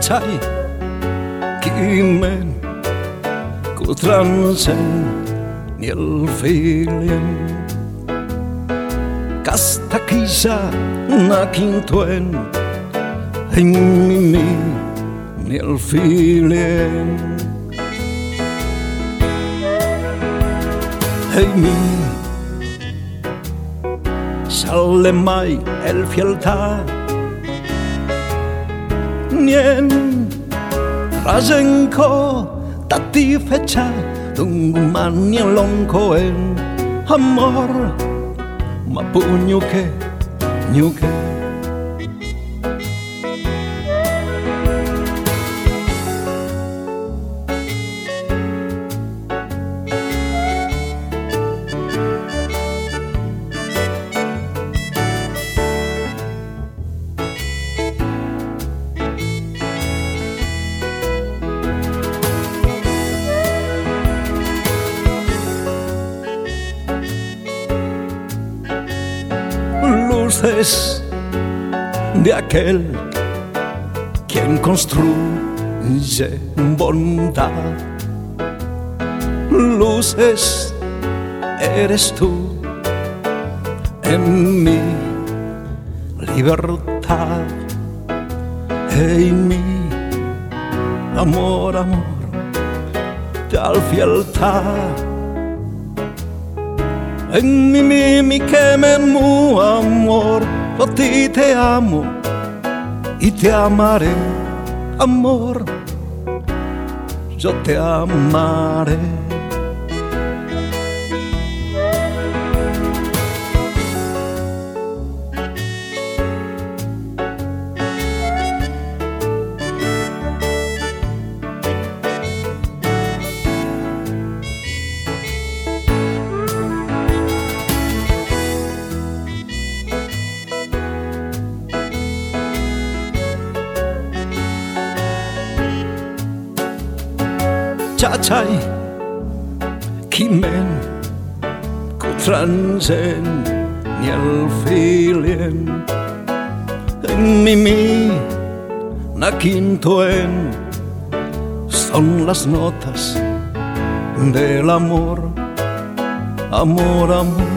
Chachai Kimen Kutransen Nielfilien Kasta kisha nakintuen Hingmi Nielfilien Hey mi Sale mai el fielta Nien Razenko Tati fecha Tungman yang longkoen Amor Mapu nyuke Nyuke Luces de aquel quien construye bondad. Luces eres tú en mi libertad. Hey, mi amor, amor, tal fieltad. En mi que me mu amor, yo a ti te amo y te amaré, amor, yo te amaré. Chachai Kimen Kutransen Nielfilien Mi Nakintoen son las notas del amor, amor, amor.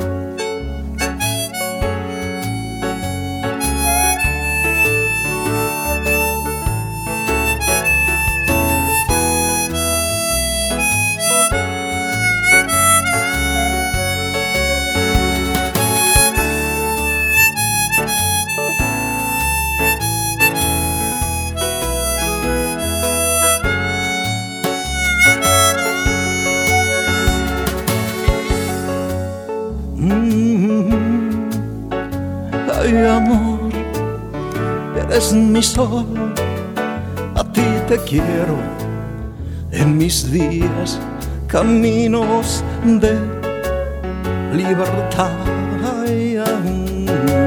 Ay, amor, eres mi sol, a ti te quiero en mis días, caminos de libertad. Ay, amor.